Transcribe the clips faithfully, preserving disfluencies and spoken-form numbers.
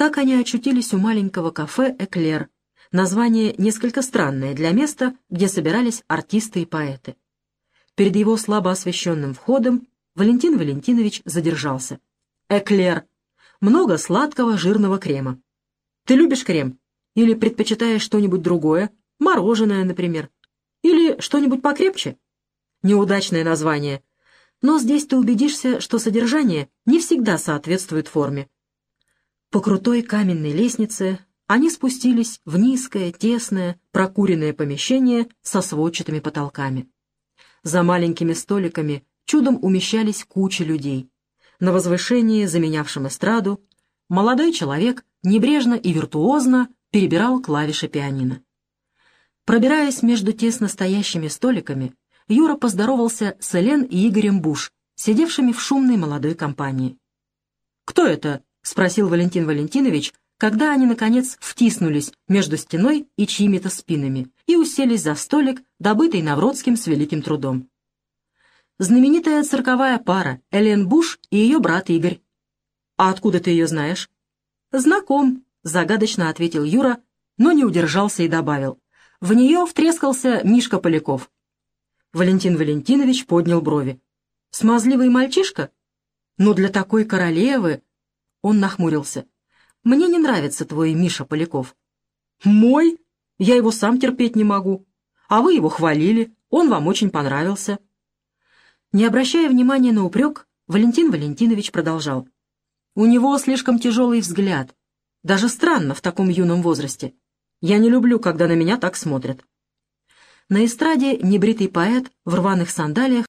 Так они очутились у маленького кафе «Эклер». Название несколько странное для места, где собирались артисты и поэты. Перед его слабо освещенным входом Валентин Валентинович задержался. «Эклер. Много сладкого жирного крема. Ты любишь крем? Или предпочитаешь что-нибудь другое? Мороженое, например. Или что-нибудь покрепче?» Неудачное название. Но здесь ты убедишься, что содержание не всегда соответствует форме. По крутой каменной лестнице они спустились в низкое, тесное, прокуренное помещение со сводчатыми потолками. За маленькими столиками чудом умещались кучи людей. На возвышении, заменявшем эстраду, молодой человек небрежно и виртуозно перебирал клавиши пианино. Пробираясь между тесно стоящими столиками, Юра поздоровался с Элен и Игорем Буш, сидевшими в шумной молодой компании. «Кто это?» — спросил Валентин Валентинович, когда они, наконец, втиснулись между стеной и чьими-то спинами и уселись за столик, добытый Навродским с великим трудом. «Знаменитая цирковая пара Элен Буш и ее брат Игорь». «А откуда ты ее знаешь?» «Знаком», — загадочно ответил Юра, но не удержался и добавил. «В нее втрескался Мишка Поляков». Валентин Валентинович поднял брови. «Смазливый мальчишка? Но для такой королевы...» Он нахмурился. «Мне не нравится твой Миша Поляков». «Мой? Я его сам терпеть не могу. А вы его хвалили, он вам очень понравился». Не обращая внимания на упрек, Валентин Валентинович продолжал. «У него слишком тяжелый взгляд. Даже странно в таком юном возрасте. Я не люблю, когда на меня так смотрят». На эстраде небритый поэт в рваных сандалиях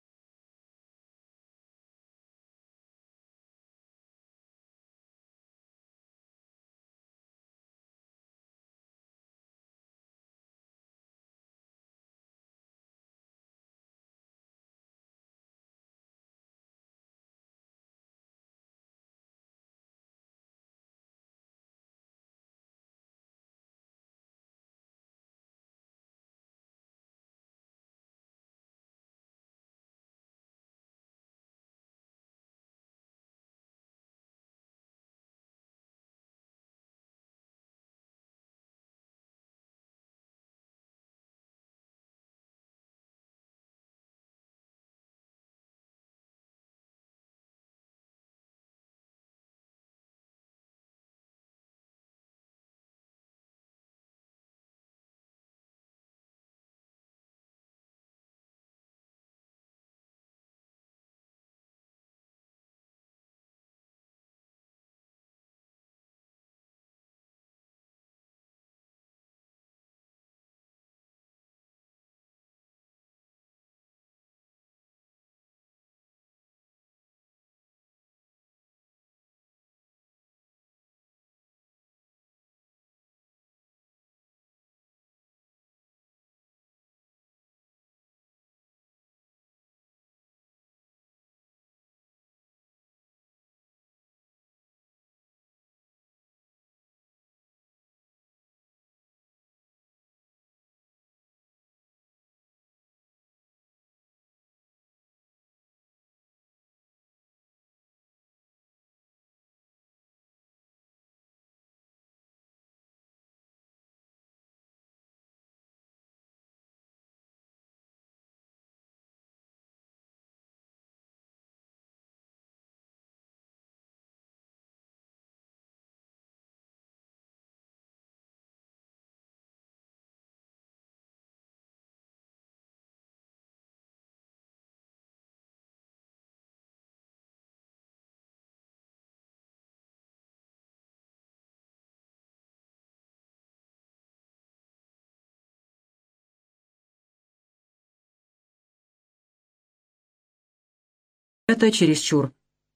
это чересчур.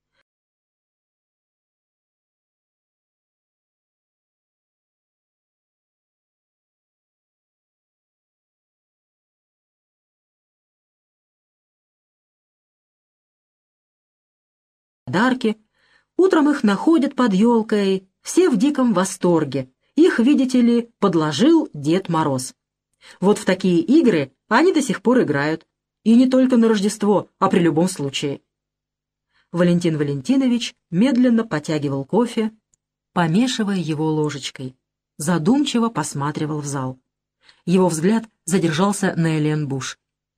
Подарки. Утром их находят под елкой, все в диком восторге. Их, видите ли, подложил Дед Мороз. Вот в такие игры они до сих пор играют. И не только на Рождество, а при любом случае. Валентин Валентинович медленно потягивал кофе, помешивая его ложечкой. Задумчиво посматривал в зал. Его взгляд задержался на Элен Буш.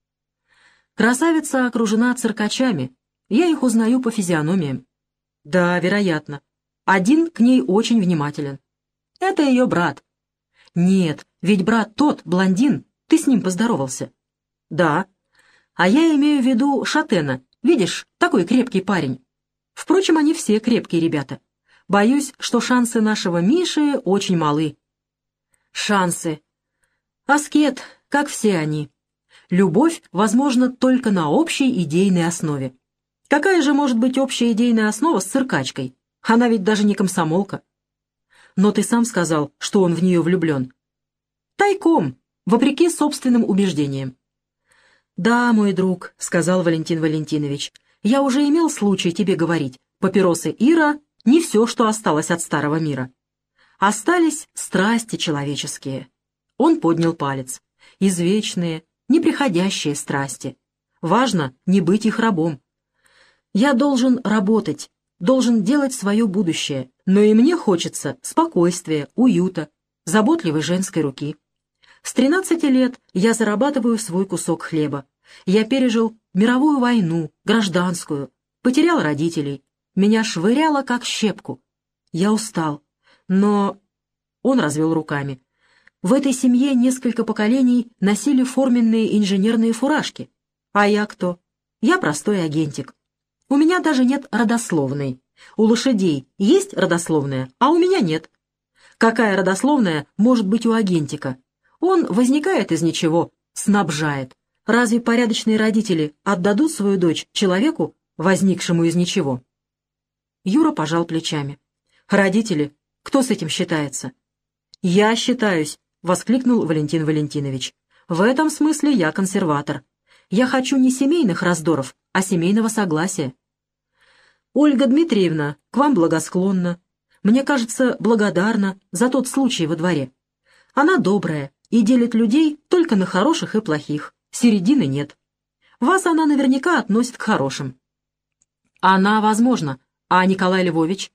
«Красавица окружена циркачами. Я их узнаю по физиономиям». «Да, вероятно. Один к ней очень внимателен. Это ее брат». «Нет, ведь брат тот, блондин, ты с ним поздоровался». «Да. А я имею в виду Шатена. Видишь, такой крепкий парень. Впрочем, они все крепкие ребята. Боюсь, что шансы нашего Миши очень малы». «Шансы. Аскет, как все они. Любовь возможна только на общей идейной основе. Какая же может быть общая идейная основа с циркачкой? Она ведь даже не комсомолка». «Но ты сам сказал, что он в нее влюблен». «Тайком, вопреки собственным убеждениям». «Да, мой друг», — сказал Валентин Валентинович, — «я уже имел случай тебе говорить, папиросы Ира — не все, что осталось от старого мира. Остались страсти человеческие». Он поднял палец. «Извечные, неприходящие страсти. Важно не быть их рабом. Я должен работать, должен делать свое будущее, но и мне хочется спокойствия, уюта, заботливой женской руки. С тринадцати лет я зарабатываю свой кусок хлеба. Я пережил мировую войну, гражданскую, потерял родителей. Меня швыряло, как щепку. Я устал. Но...» Он развел руками. «В этой семье несколько поколений носили форменные инженерные фуражки. А я кто? Я простой агентик. У меня даже нет родословной. У лошадей есть родословная, а у меня нет. Какая родословная может быть у агентика? Он возникает из ничего, снабжает. Разве порядочные родители отдадут свою дочь человеку, возникшему из ничего?» Юра пожал плечами. «Родители? Кто с этим считается?» «Я считаюсь», — воскликнул Валентин Валентинович. «В этом смысле я консерватор. Я хочу не семейных раздоров, а семейного согласия. Ольга Дмитриевна к вам благосклонна. Мне кажется, благодарна за тот случай во дворе. Она добрая и делит людей только на хороших и плохих. Середины нет. Вас она наверняка относит к хорошим». «Она, возможно. А Николай Львович?»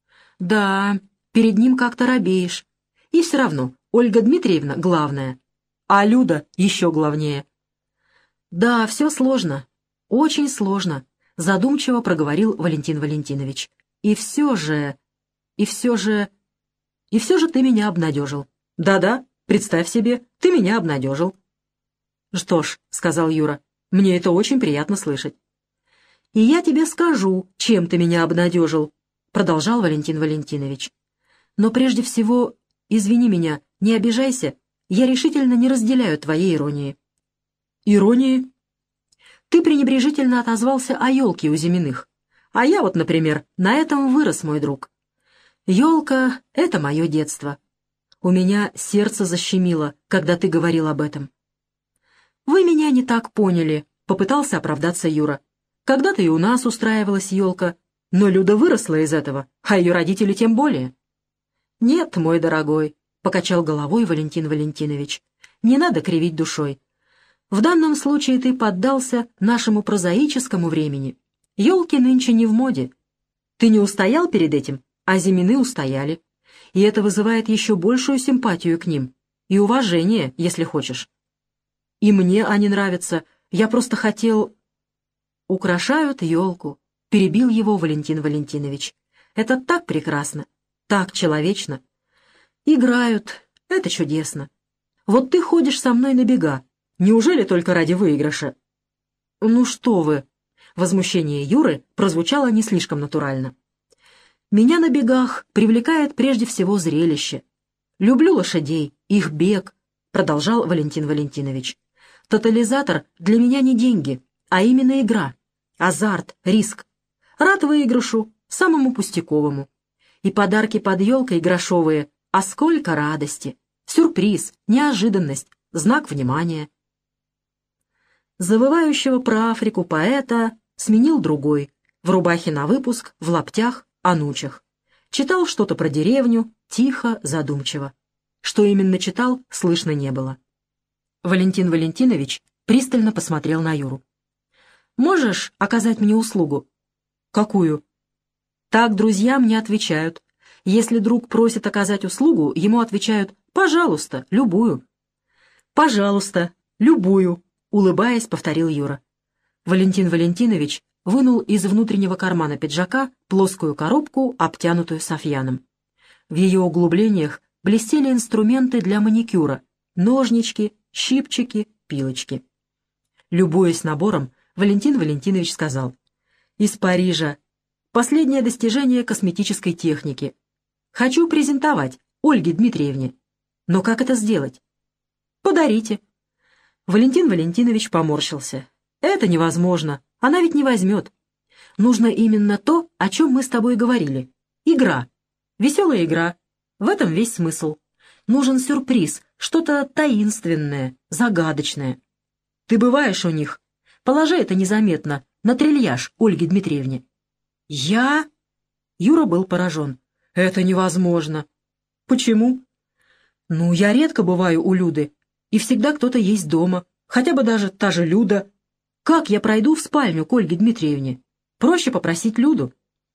«Да, перед ним как-то робеешь. И все равно Ольга Дмитриевна главная, а Люда еще главнее». «Да, все сложно, очень сложно», — задумчиво проговорил Валентин Валентинович. «И все же... и все же... и все же ты меня обнадежил. Да-да, представь себе, ты меня обнадежил». «Что ж», — сказал Юра, — «мне это очень приятно слышать». «И я тебе скажу, чем ты меня обнадежил», — продолжал Валентин Валентинович. «Но прежде всего, извини меня, не обижайся, я решительно не разделяю твоей иронии». «Иронии?» «Ты пренебрежительно отозвался о елке у Зиминых. А я вот, например, на этом вырос, мой друг. Елка — это мое детство. У меня сердце защемило, когда ты говорил об этом». «Вы меня не так поняли», — попытался оправдаться Юра. «Когда-то и у нас устраивалась елка, но Люда выросла из этого, а ее родители тем более». «Нет, мой дорогой», — покачал головой Валентин Валентинович, — «не надо кривить душой. В данном случае ты поддался нашему прозаическому времени. Елки нынче не в моде. Ты не устоял перед этим, а Зимины устояли. И это вызывает еще большую симпатию к ним. И уважение, если хочешь. И мне они нравятся. Я просто хотел...» «Украшают елку», — перебил его Валентин Валентинович. «Это так прекрасно, так человечно. Играют, это чудесно. Вот ты ходишь со мной на бега. Неужели только ради выигрыша?» «Ну что вы!» Возмущение Юры прозвучало не слишком натурально. «Меня на бегах привлекает прежде всего зрелище. Люблю лошадей, их бег», — продолжал Валентин Валентинович. «Тотализатор для меня не деньги, а именно игра, азарт, риск. Рад выигрышу, самому пустяковому. И подарки под елкой грошовые, а сколько радости! Сюрприз, неожиданность, знак внимания». Завывающего про Африку поэта сменил другой, в рубахе на выпуск, в лаптях, анучах. Читал что-то про деревню, тихо, задумчиво. Что именно читал, слышно не было. Валентин Валентинович пристально посмотрел на Юру. «Можешь оказать мне услугу?» «Какую?» «Так друзья мне отвечают. Если друг просит оказать услугу, ему отвечают «пожалуйста, любую». «Пожалуйста, любую», — улыбаясь, повторил Юра. Валентин Валентинович вынул из внутреннего кармана пиджака плоскую коробку, обтянутую софьяном. В ее углублениях блестели инструменты для маникюра — ножнички, щипчики, пилочки. Любуясь набором, Валентин Валентинович сказал: «Из Парижа. Последнее достижение косметической техники. Хочу презентовать Ольге Дмитриевне. Но как это сделать?» «Подарите». Валентин Валентинович поморщился. «Это невозможно. Она ведь не возьмет. Нужно именно то, о чем мы с тобой говорили. Игра. Веселая игра. В этом весь смысл. Нужен сюрприз, что-то таинственное, загадочное. Ты бываешь у них. Положи это незаметно на трильяж Ольге Дмитриевне». «Я?» Юра был поражен. «Это невозможно». «Почему?» «Ну, я редко бываю у Люды, и всегда кто-то есть дома, хотя бы даже та же Люда. Как я пройду в спальню к Ольге Дмитриевне? Проще попросить Люду».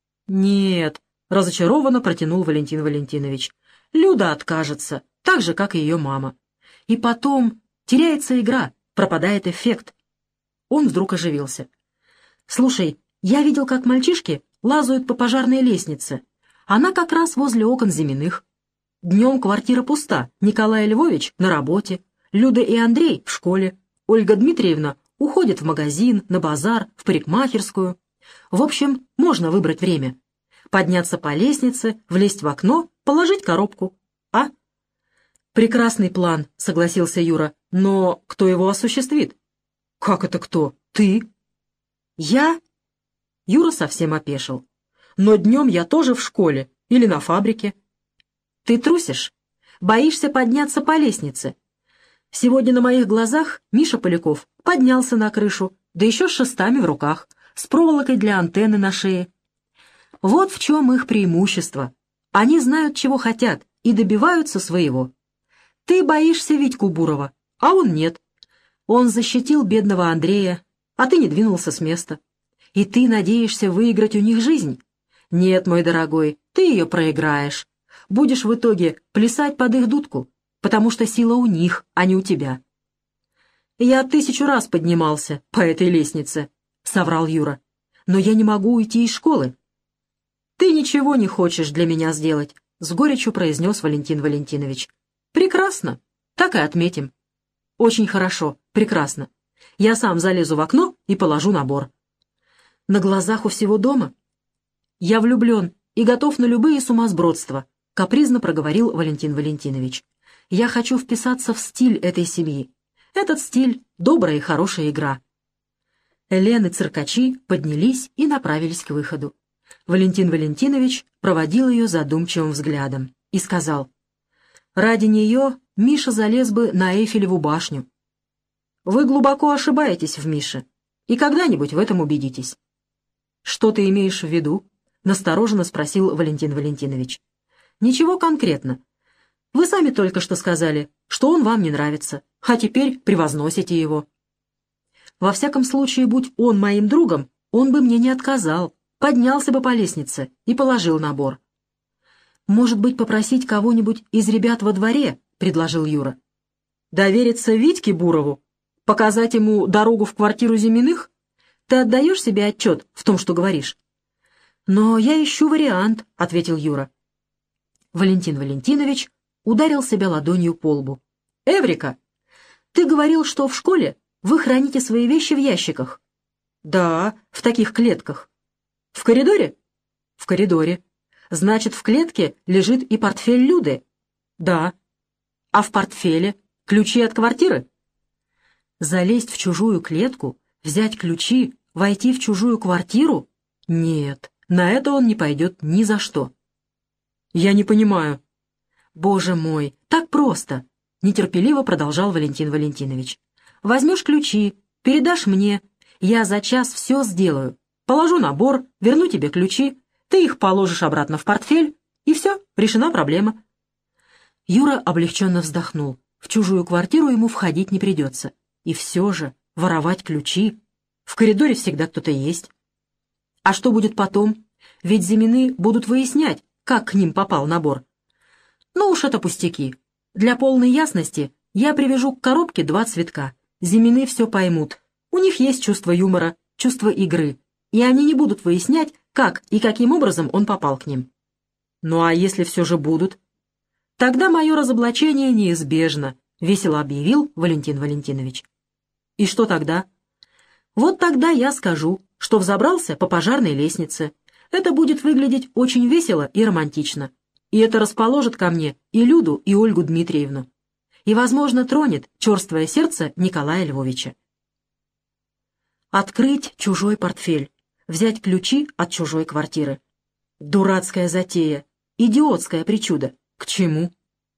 «Нет», — разочарованно протянул Валентин Валентинович. «Люда откажется, так же, как и ее мама. И потом теряется игра, пропадает эффект». Он вдруг оживился. «Слушай, я видел, как мальчишки лазают по пожарной лестнице. Она как раз возле окон Зиминых. Днем квартира пуста, Николай Львович на работе, Люда и Андрей в школе, Ольга Дмитриевна уходит в магазин, на базар, в парикмахерскую. В общем, можно выбрать время. Подняться по лестнице, влезть в окно, положить коробку. А?» «Прекрасный план», — согласился Юра, — «но кто его осуществит?» «Как это кто? Ты?» «Я?» Юра совсем опешил. «Но днем я тоже в школе или на фабрике». «Ты трусишь? Боишься подняться по лестнице? Сегодня на моих глазах Миша Поляков поднялся на крышу, да еще с шестами в руках, с проволокой для антенны на шее. Вот в чем их преимущество. Они знают, чего хотят, и добиваются своего. Ты боишься Витьку Бурова, а он нет. Он защитил бедного Андрея, а ты не двинулся с места. И ты надеешься выиграть у них жизнь? Нет, мой дорогой, ты ее проиграешь. Будешь в итоге плясать под их дудку, потому что сила у них, а не у тебя». «Я тысячу раз поднимался по этой лестнице», — соврал Юра. «Но я не могу уйти из школы». «Ты ничего не хочешь для меня сделать», — с горечью произнес Валентин Валентинович. «Прекрасно. Так и отметим». «Очень хорошо, прекрасно. Я сам залезу в окно и положу набор». «На глазах у всего дома?» «Я влюблен и готов на любые сумасбродства», — капризно проговорил Валентин Валентинович. «Я хочу вписаться в стиль этой семьи. Этот стиль — добрая и хорошая игра». Элен и циркачи поднялись и направились к выходу. Валентин Валентинович проводил ее задумчивым взглядом и сказал: «Ради нее Миша залез бы на Эйфелеву башню». «Вы глубоко ошибаетесь в Мише, и когда-нибудь в этом убедитесь». «Что ты имеешь в виду?» — настороженно спросил Валентин Валентинович. «Ничего конкретно. Вы сами только что сказали, что он вам не нравится, а теперь превозносите его». «Во всяком случае, будь он моим другом, он бы мне не отказал, поднялся бы по лестнице и положил набор». «Может быть, попросить кого-нибудь из ребят во дворе?» — предложил Юра. «Довериться Витьке Бурову? Показать ему дорогу в квартиру Зиминых? Ты отдаешь себе отчет в том, что говоришь?» «Но я ищу вариант», — ответил Юра. Валентин Валентинович ударил себя ладонью по лбу. «Эврика! Ты говорил, что в школе вы храните свои вещи в ящиках». «Да, в таких клетках». «В коридоре?» «В коридоре. Значит, в клетке лежит и портфель Люды?» «Да». «А в портфеле ключи от квартиры?» «Залезть в чужую клетку, взять ключи, войти в чужую квартиру? Нет, на это он не пойдет ни за что». «Я не понимаю». «Боже мой, так просто», — нетерпеливо продолжал Валентин Валентинович. «Возьмешь ключи, передашь мне, я за час все сделаю. Положу набор, верну тебе ключи, ты их положишь обратно в портфель, и все, решена проблема». Юра облегченно вздохнул. В чужую квартиру ему входить не придется. И все же воровать ключи. В коридоре всегда кто-то есть. А что будет потом? Ведь Зимины будут выяснять, как к ним попал набор. Ну уж это пустяки. Для полной ясности я привяжу к коробке два цветка. Зимины все поймут. У них есть чувство юмора, чувство игры, и они не будут выяснять, как и каким образом он попал к ним. Ну а если все же будут? Тогда мое разоблачение неизбежно, весело объявил Валентин Валентинович. И что тогда? Вот тогда я скажу, что взобрался по пожарной лестнице. Это будет выглядеть очень весело и романтично. И это расположит ко мне и Люду, и Ольгу Дмитриевну. И, возможно, тронет черствое сердце Николая Львовича. Открыть чужой портфель, взять ключи от чужой квартиры. Дурацкая затея, идиотская причуда. К чему?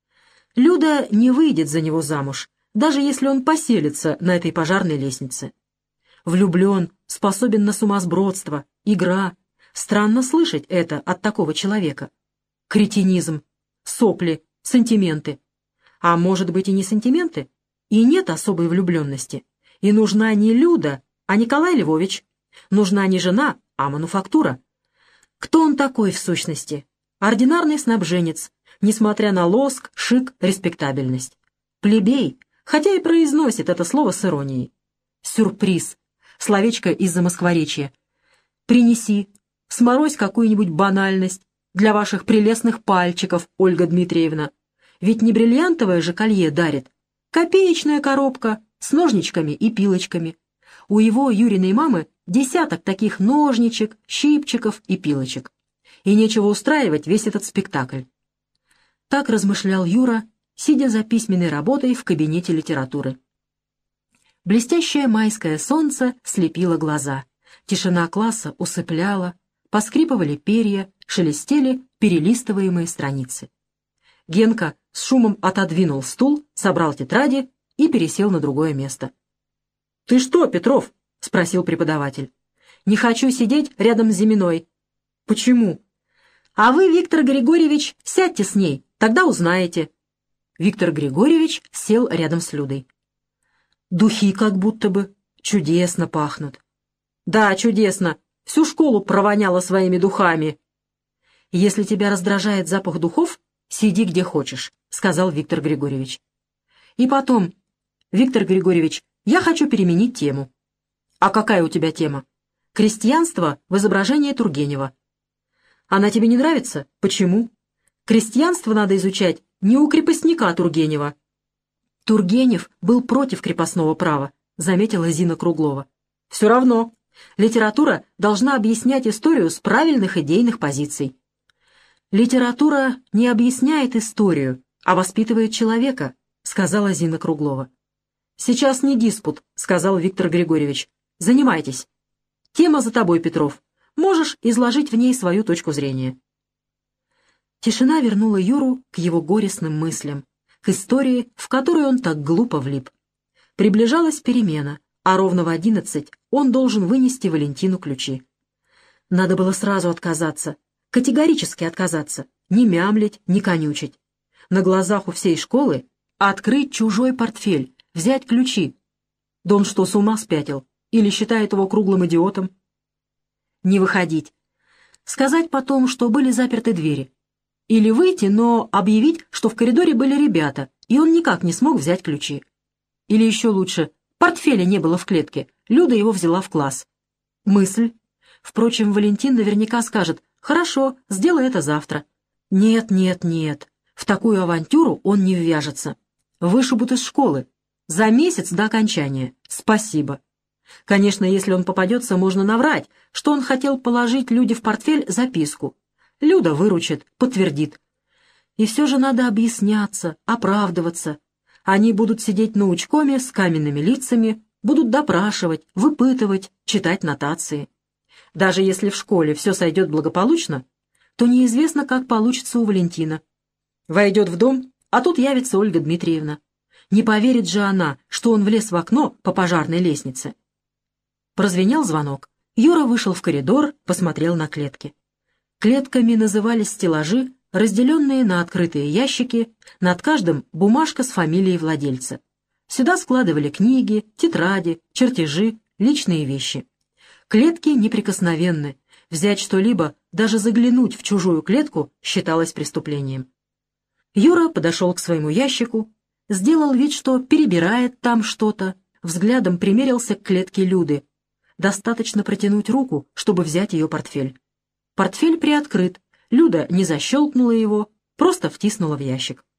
Люда не выйдет за него замуж, даже если он поселится на этой пожарной лестнице. Влюблен, способен на сумасбродство, игра. Странно слышать это от такого человека. Кретинизм, сопли, сантименты. А может быть и не сантименты? И нет особой влюбленности. И нужна не Люда, а Николай Львович. Нужна не жена, а мануфактура. Кто он такой в сущности? Ординарный снабженец, несмотря на лоск, шик, респектабельность. Плебей, хотя и произносит это слово с иронией. Сюрприз. Словечко из-за москворечья. Принеси, сморозь какую-нибудь банальность для ваших прелестных пальчиков, Ольга Дмитриевна. Ведь не бриллиантовое же колье дарит. Копеечная коробка с ножничками и пилочками. У его Юриной мамы десяток таких ножничек, щипчиков и пилочек. И нечего устраивать весь этот спектакль. Так размышлял Юра, сидя за письменной работой в кабинете литературы. Блестящее майское солнце слепило глаза. Тишина класса усыпляла, поскрипывали перья, шелестели перелистываемые страницы. Генка с шумом отодвинул стул, собрал тетради и пересел на другое место. — Ты что, Петров? — спросил преподаватель. — Не хочу сидеть рядом с Зиминой. — Почему? — А вы, Виктор Григорьевич, сядьте с ней, тогда узнаете. Виктор Григорьевич сел рядом с Людой. Духи как будто бы чудесно пахнут. Да, чудесно. Всю школу провоняло своими духами. Если тебя раздражает запах духов, сиди где хочешь, сказал Виктор Григорьевич. И потом, Виктор Григорьевич, я хочу переменить тему. А какая у тебя тема? Крестьянство в изображении Тургенева. Она тебе не нравится? Почему? Крестьянство надо изучать не у крепостника Тургенева. Тургенев был против крепостного права, заметила Зина Круглова. Все равно. Литература должна объяснять историю с правильных идейных позиций. Литература не объясняет историю, а воспитывает человека, сказала Зина Круглова. Сейчас не диспут, сказал Виктор Григорьевич. Занимайтесь. Тема за тобой, Петров. Можешь изложить в ней свою точку зрения. Тишина вернула Юру к его горестным мыслям, к истории, в которую он так глупо влип. Приближалась перемена, а ровно в одиннадцать он должен вынести Валентину ключи. Надо было сразу отказаться, категорически отказаться, не мямлить, не конючить. На глазах у всей школы открыть чужой портфель, взять ключи. Да он что, с ума спятил? Или считает его круглым идиотом? Не выходить. Сказать потом, что были заперты двери. Или выйти, но объявить, что в коридоре были ребята, и он никак не смог взять ключи. Или еще лучше, портфеля не было в клетке, Люда его взяла в класс. Мысль. Впрочем, Валентин наверняка скажет: «Хорошо, сделай это завтра». Нет, нет, нет, в такую авантюру он не ввяжется. Вышибут из школы. За месяц до окончания. Спасибо. Конечно, если он попадется, можно наврать, что он хотел положить Люде в портфель записку. Люда выручит, подтвердит. И все же надо объясняться, оправдываться. Они будут сидеть на учкоме с каменными лицами, будут допрашивать, выпытывать, читать нотации. Даже если в школе все сойдет благополучно, то неизвестно, как получится у Валентина. Войдет в дом, а тут явится Ольга Дмитриевна. Не поверит же она, что он влез в окно по пожарной лестнице. Прозвенел звонок. Юра вышел в коридор, посмотрел на клетки. Клетками назывались стеллажи, разделенные на открытые ящики, над каждым бумажка с фамилией владельца. Сюда складывали книги, тетради, чертежи, личные вещи. Клетки неприкосновенны, Взять что-либо, даже заглянуть в чужую клетку, считалось преступлением. Юра подошел к своему ящику, сделал вид, что перебирает там что-то, взглядом примерился к клетке Люды. Достаточно протянуть руку, чтобы взять ее портфель. Портфель приоткрыт, Люда не защелкнула его, просто втиснула в ящик.